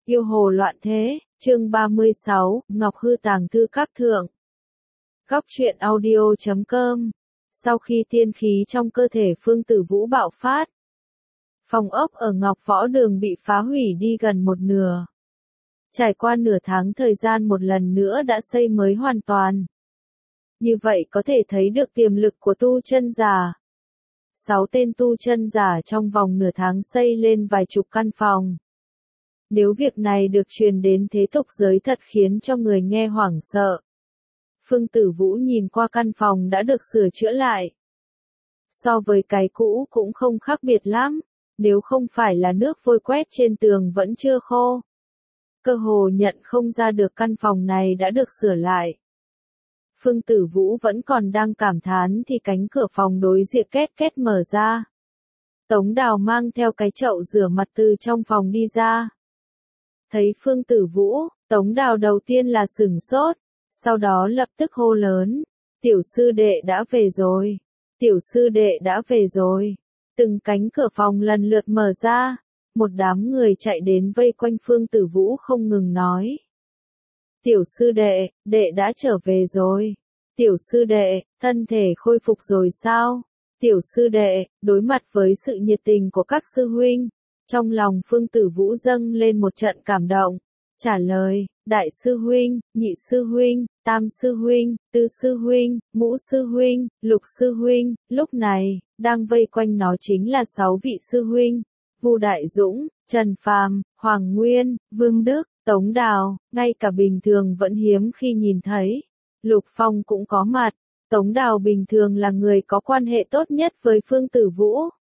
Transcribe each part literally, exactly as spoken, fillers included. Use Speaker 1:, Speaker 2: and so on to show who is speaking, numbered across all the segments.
Speaker 1: Yêu hồ loạn thế, chương ba mươi sáu, Ngọc Hư tàng thư các thượng. Góc truyện audio chấm com. Sau khi tiên khí trong cơ thể Phương Tử Vũ bạo phát, phòng ốc ở Ngọc Võ Đường bị phá hủy đi gần một nửa. Trải qua nửa tháng thời gian một lần nữa đã xây mới hoàn toàn. Như vậy có thể thấy được tiềm lực của tu chân giả. Sáu tên tu chân giả trong vòng nửa tháng xây lên vài chục căn phòng. Nếu việc này được truyền đến thế tục giới thật khiến cho người nghe hoảng sợ. Phương Tử Vũ nhìn qua căn phòng đã được sửa chữa lại. So với cái cũ cũng không khác biệt lắm, nếu không phải là nước vôi quét trên tường vẫn chưa khô. Cơ hồ nhận không ra được căn phòng này đã được sửa lại. Phương Tử Vũ vẫn còn đang cảm thán thì cánh cửa phòng đối diện két két mở ra. Tống Đào mang theo cái chậu rửa mặt từ trong phòng đi ra. Thấy Phương Tử Vũ, Tống Đào đầu tiên là sửng sốt, sau đó lập tức hô lớn, tiểu sư đệ đã về rồi, tiểu sư đệ đã về rồi. Từng cánh cửa phòng lần lượt mở ra, một đám người chạy đến vây quanh Phương Tử Vũ không ngừng nói. Tiểu sư đệ, đệ đã trở về rồi. Tiểu sư đệ, thân thể khôi phục rồi sao? Tiểu sư đệ, đối mặt với sự nhiệt tình của các sư huynh, trong lòng Phương Tử Vũ dâng lên một trận cảm động, trả lời, đại sư huynh, nhị sư huynh, tam sư huynh, tứ sư huynh, ngũ sư huynh, lục sư huynh, lúc này, đang vây quanh nó chính là sáu vị sư huynh, Vu Đại Dũng, Trần Phàm, Hoàng Nguyên, Vương Đức, Tống Đào, ngay cả bình thường vẫn hiếm khi nhìn thấy. Lục Phong cũng có mặt, Tống Đào bình thường là người có quan hệ tốt nhất với Phương Tử Vũ.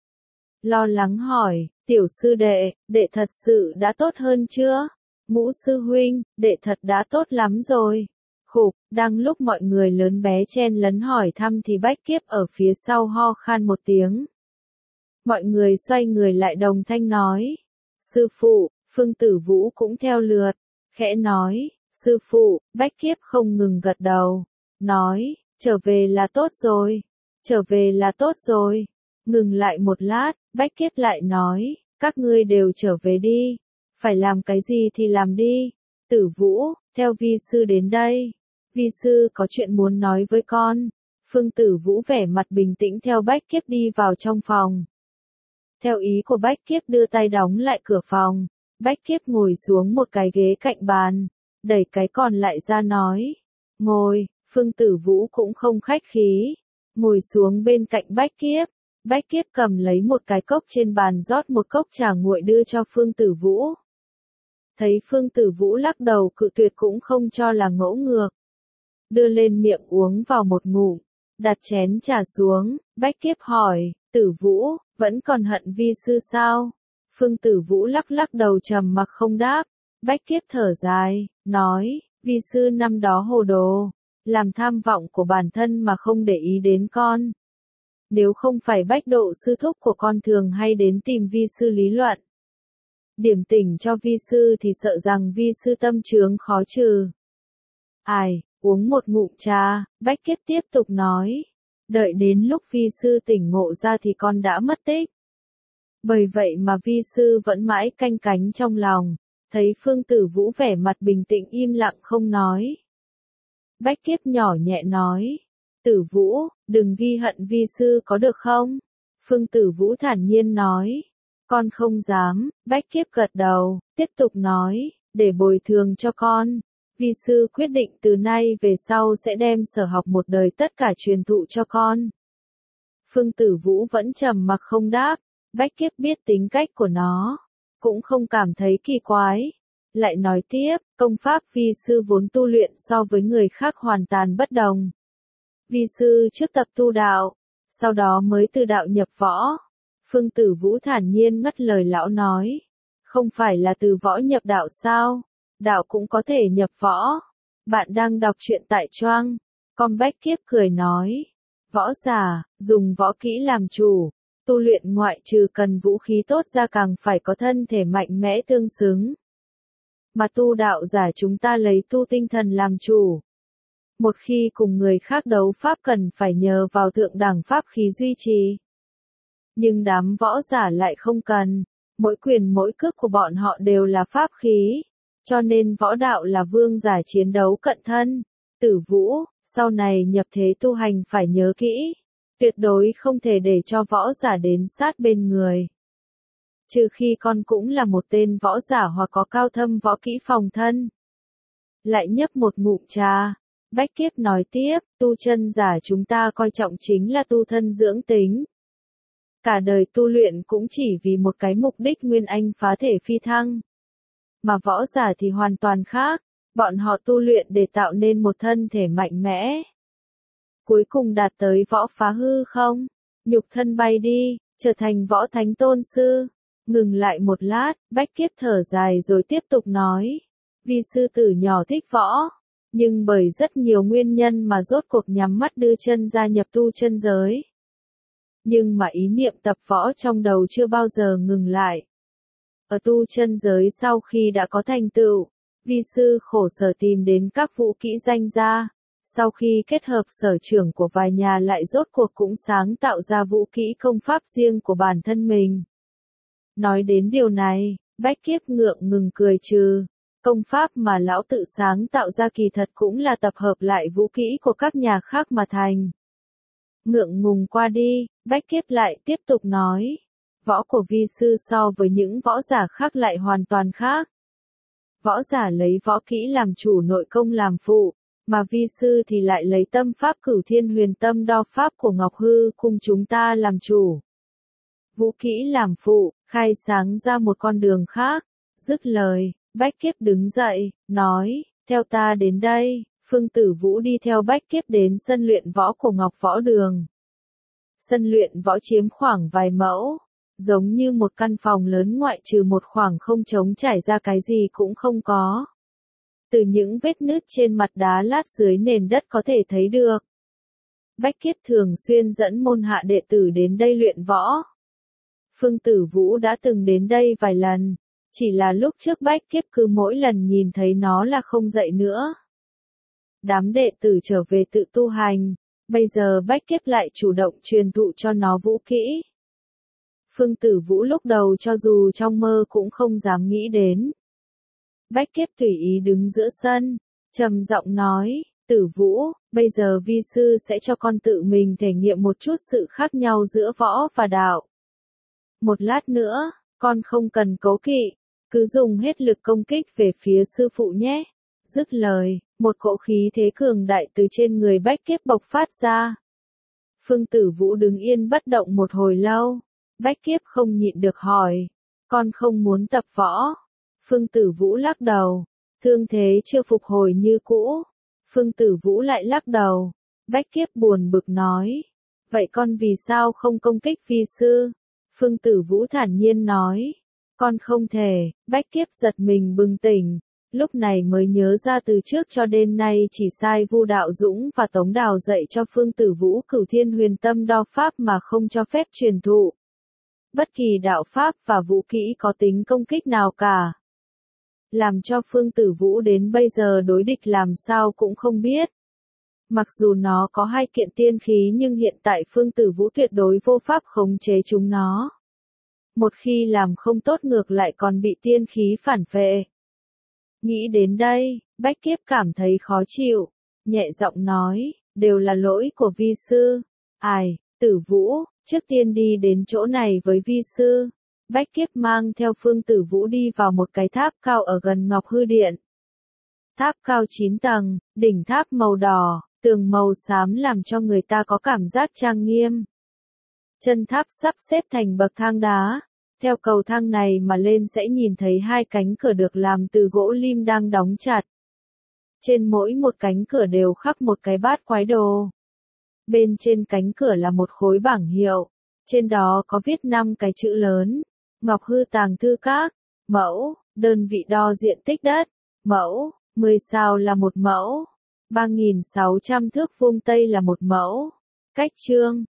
Speaker 1: Lo lắng hỏi, tiểu sư đệ, đệ thật sự đã tốt hơn chưa? Ngũ sư huynh, đệ thật đã tốt lắm rồi. Khục, đang lúc mọi người lớn bé chen lấn hỏi thăm thì Bách Kiếp ở phía sau ho khan một tiếng. Mọi người xoay người lại đồng thanh nói. Sư phụ, Phương Tử Vũ cũng theo lượt, khẽ nói, sư phụ, Bách Kiếp không ngừng gật đầu, nói, trở về là tốt rồi, trở về là tốt rồi. Ngừng lại một lát, Bách Kiếp lại nói, các ngươi đều trở về đi, phải làm cái gì thì làm đi. Tử Vũ, theo vi sư đến đây, vi sư có chuyện muốn nói với con. Phương Tử Vũ vẻ mặt bình tĩnh theo Bách Kiếp đi vào trong phòng. Theo ý của Bách Kiếp đưa tay đóng lại cửa phòng, Bách Kiếp ngồi xuống một cái ghế cạnh bàn, đẩy cái còn lại ra nói, ngồi. Phương Tử Vũ cũng không khách khí, ngồi xuống bên cạnh Bách Kiếp. Bách Kiếp cầm lấy một cái cốc trên bàn rót một cốc trà nguội đưa cho Phương Tử Vũ. Thấy Phương Tử Vũ lắc đầu cự tuyệt cũng không cho là ngỗ ngược. Đưa lên miệng uống vào một ngụm, đặt chén trà xuống, Bách Kiếp hỏi, Tử Vũ, vẫn còn hận vi sư sao? Phương Tử Vũ lắc lắc đầu trầm mặc không đáp. Bách Kiếp thở dài, nói, vi sư năm đó hồ đồ, làm tham vọng của bản thân mà không để ý đến con. Nếu không phải Bách Độ sư thúc của con thường hay đến tìm vi sư lý luận, điểm tỉnh cho vi sư thì sợ rằng vi sư tâm chướng khó trừ. Ai, uống một ngụm trà, Bách Kiếp tiếp tục nói, đợi đến lúc vi sư tỉnh ngộ ra thì con đã mất tích. Bởi vậy mà vi sư vẫn mãi canh cánh trong lòng. Thấy Phương Tử Vũ vẻ mặt bình tĩnh im lặng không nói. Bách Kiếp nhỏ nhẹ nói, Tử Vũ, đừng ghi hận vi sư có được không? Phương Tử Vũ thản nhiên nói, con không dám. Bách Kiếp gật đầu, tiếp tục nói, để bồi thường cho con, vi sư quyết định từ nay về sau sẽ đem sở học một đời tất cả truyền thụ cho con. Phương Tử Vũ vẫn trầm mặc không đáp. Bách Kiếp biết tính cách của nó, cũng không cảm thấy kỳ quái. Lại nói tiếp, công pháp vi sư vốn tu luyện so với người khác hoàn toàn bất đồng. Vi sư trước tập tu đạo, sau đó mới từ đạo nhập võ. Phương Tử Vũ thản nhiên ngắt lời lão nói, không phải là từ võ nhập đạo sao? Đạo cũng có thể nhập võ. Bạn đang đọc truyện tại Choang. Com. Bách Kiếp cười nói, võ giả, dùng võ kỹ làm chủ. Tu luyện ngoại trừ cần vũ khí tốt ra càng phải có thân thể mạnh mẽ tương xứng. Mà tu đạo giả chúng ta lấy tu tinh thần làm chủ. Một khi cùng người khác đấu pháp cần phải nhờ vào thượng đẳng pháp khí duy trì. Nhưng đám võ giả lại không cần. Mỗi quyền mỗi cước của bọn họ đều là pháp khí, cho nên võ đạo là vương giả chiến đấu cận thân. Tử Vũ, sau này nhập thế tu hành phải nhớ kỹ, tuyệt đối không thể để cho võ giả đến sát bên người. Trừ khi con cũng là một tên võ giả hoặc có cao thâm võ kỹ phòng thân. Lại nhấp một ngụm trà, Bách Kiếp nói tiếp, tu chân giả chúng ta coi trọng chính là tu thân dưỡng tính. Cả đời tu luyện cũng chỉ vì một cái mục đích nguyên anh phá thể phi thăng. Mà võ giả thì hoàn toàn khác, bọn họ tu luyện để tạo nên một thân thể mạnh mẽ. Cuối cùng đạt tới võ phá hư không, nhục thân bay đi, trở thành võ thánh tôn sư. Ngừng lại một lát, Bách Kiếp thở dài rồi tiếp tục nói. Vi sư tử nhỏ thích võ, nhưng bởi rất nhiều nguyên nhân mà rốt cuộc nhắm mắt đưa chân gia nhập tu chân giới. Nhưng mà ý niệm tập võ trong đầu chưa bao giờ ngừng lại. Ở tu chân giới sau khi đã có thành tựu, vi sư khổ sở tìm đến các vũ kỹ danh gia, sau khi kết hợp sở trường của vài nhà lại rốt cuộc cũng sáng tạo ra vũ kỹ công pháp riêng của bản thân mình. Nói đến điều này, Bách Kiếp ngượng ngừng cười trừ. Công pháp mà lão tự sáng tạo ra kỳ thật cũng là tập hợp lại vũ kỹ của các nhà khác mà thành. Ngượng ngùng qua đi, Bách Kiếp lại tiếp tục nói. Võ của vi sư so với những võ giả khác lại hoàn toàn khác. Võ giả lấy võ kỹ làm chủ, nội công làm phụ, mà vi sư thì lại lấy tâm pháp Cửu Thiên Huyền Tâm Đao pháp của Ngọc Hư cùng chúng ta làm chủ. Vũ kỹ làm phụ, khai sáng ra một con đường khác. Dứt lời, Bách Kiếp đứng dậy, nói, theo ta đến đây. Phương Tử Vũ đi theo Bách Kiếp đến sân luyện võ của Ngọc Võ Đường. Sân luyện võ chiếm khoảng vài mẫu, giống như một căn phòng lớn ngoại trừ một khoảng không trống trải ra cái gì cũng không có. Từ những vết nứt trên mặt đá lát dưới nền đất có thể thấy được. Bách Kiếp thường xuyên dẫn môn hạ đệ tử đến đây luyện võ. Phương Tử Vũ đã từng đến đây vài lần, chỉ là lúc trước Bách Kiếp cứ mỗi lần nhìn thấy nó là không dậy nữa. Đám đệ tử trở về tự tu hành, bây giờ Bách Kiếp lại chủ động truyền thụ cho nó vũ kỹ. Phương Tử Vũ lúc đầu cho dù trong mơ cũng không dám nghĩ đến. Bách Kiếp tùy ý đứng giữa sân, trầm giọng nói, Tử Vũ, bây giờ vi sư sẽ cho con tự mình thể nghiệm một chút sự khác nhau giữa võ và đạo. Một lát nữa, con không cần cố kỵ, cứ dùng hết lực công kích về phía sư phụ nhé. Dứt lời, một cỗ khí thế cường đại từ trên người Bách Kiếp bộc phát ra. Phương Tử Vũ đứng yên bất động một hồi lâu. Bách Kiếp không nhịn được hỏi, con không muốn tập võ. Phương Tử Vũ lắc đầu, thương thế chưa phục hồi như cũ. Phương Tử Vũ lại lắc đầu. Bách Kiếp buồn bực nói, vậy con vì sao không công kích vi sư? Phương Tử Vũ thản nhiên nói, con không thể. Bách Kiếp giật mình bừng tỉnh, lúc này mới nhớ ra từ trước cho đến nay chỉ sai Vu Đạo Dũng và Tống Đào dạy cho Phương Tử Vũ Cửu Thiên Huyền Tâm Đao pháp mà không cho phép truyền thụ bất kỳ đạo pháp và vũ kỹ có tính công kích nào cả. Làm cho Phương Tử Vũ đến bây giờ đối địch làm sao cũng không biết. Mặc dù nó có hai kiện tiên khí nhưng hiện tại Phương Tử Vũ tuyệt đối vô pháp khống chế chúng nó. Một khi làm không tốt ngược lại còn bị tiên khí phản phệ. Nghĩ đến đây, Bách Kiếp cảm thấy khó chịu, nhẹ giọng nói, đều là lỗi của vi sư. Ai, Tử Vũ, trước tiên đi đến chỗ này với vi sư. Bách Kiếp mang theo Phương Tử Vũ đi vào một cái tháp cao ở gần Ngọc Hư Điện. Tháp cao chín tầng, đỉnh tháp màu đỏ, tường màu xám làm cho người ta có cảm giác trang nghiêm. Chân tháp sắp xếp thành bậc thang đá. Theo cầu thang này mà lên sẽ nhìn thấy hai cánh cửa được làm từ gỗ lim đang đóng chặt. Trên mỗi một cánh cửa đều khắc một cái bát quái đồ. Bên trên cánh cửa là một khối bảng hiệu. Trên đó có viết năm cái chữ lớn. Ngọc Hư Tàng Thư Các, mẫu, đơn vị đo diện tích đất, mẫu, mười sao là một mẫu, ba nghìn sáu trăm thước vuông tây là một mẫu, cách chương,